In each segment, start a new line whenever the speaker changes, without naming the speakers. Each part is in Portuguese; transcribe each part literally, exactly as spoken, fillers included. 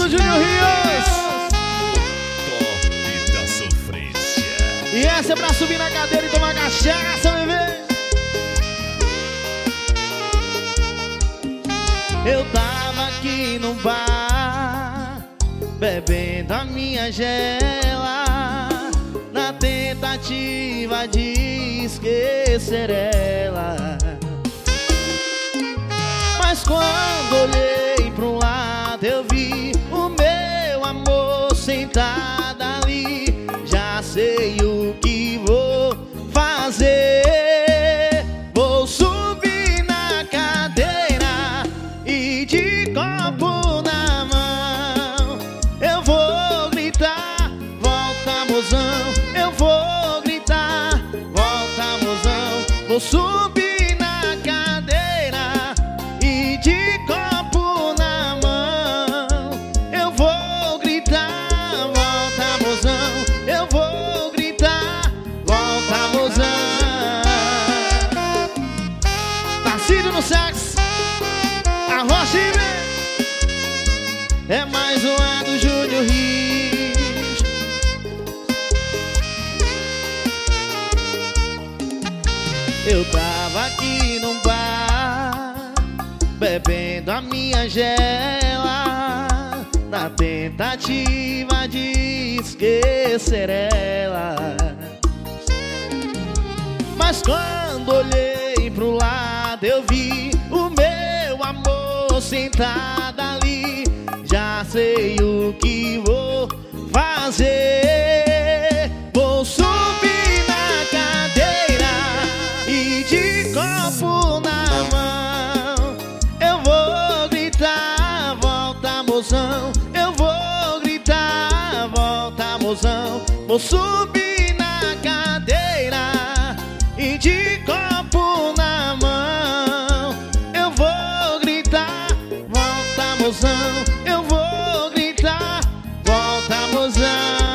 do Júnior Rios.
Top da sofrência.
E essa é pra subir na cadeira e tomar cachaça, bebê. Eu tava aqui no bar, bebendo a minha gela, na tentativa de esquecer ela. Mas quando olhei pro lado eu vi o meu amor sentado ali. Já sei o que vou fazer. Vou subir na cadeira e de copo na mão eu vou gritar, volta mozão. Eu vou gritar, volta mozão. Vou subir na cadeira e de copo na mão eu vou gritar, volta mozão. Eu vou gritar, volta mozão. Tarcísio no sax, a Rocha e vem. É mais uma do Júnior Rios. Eu tava aqui num bar, bebendo a minha gela, na tentativa de esquecer ela. Mas quando olhei pro lado eu vi o meu amor sentado ali. Já sei o que vou fazer. Vou subir na cadeira e de copo na mão eu vou gritar, volta mozão. Eu vou gritar, volta mozão. Vou subir na cadeira e de copo na mão eu vou gritar, volta mozão. Eu vou gritar, volta mozão.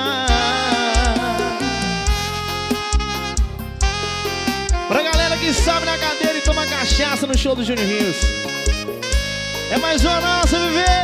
Pra galera que sobe na cadeira e toma cachaça no show do Júnior Rios. É mais uma nossa, viver.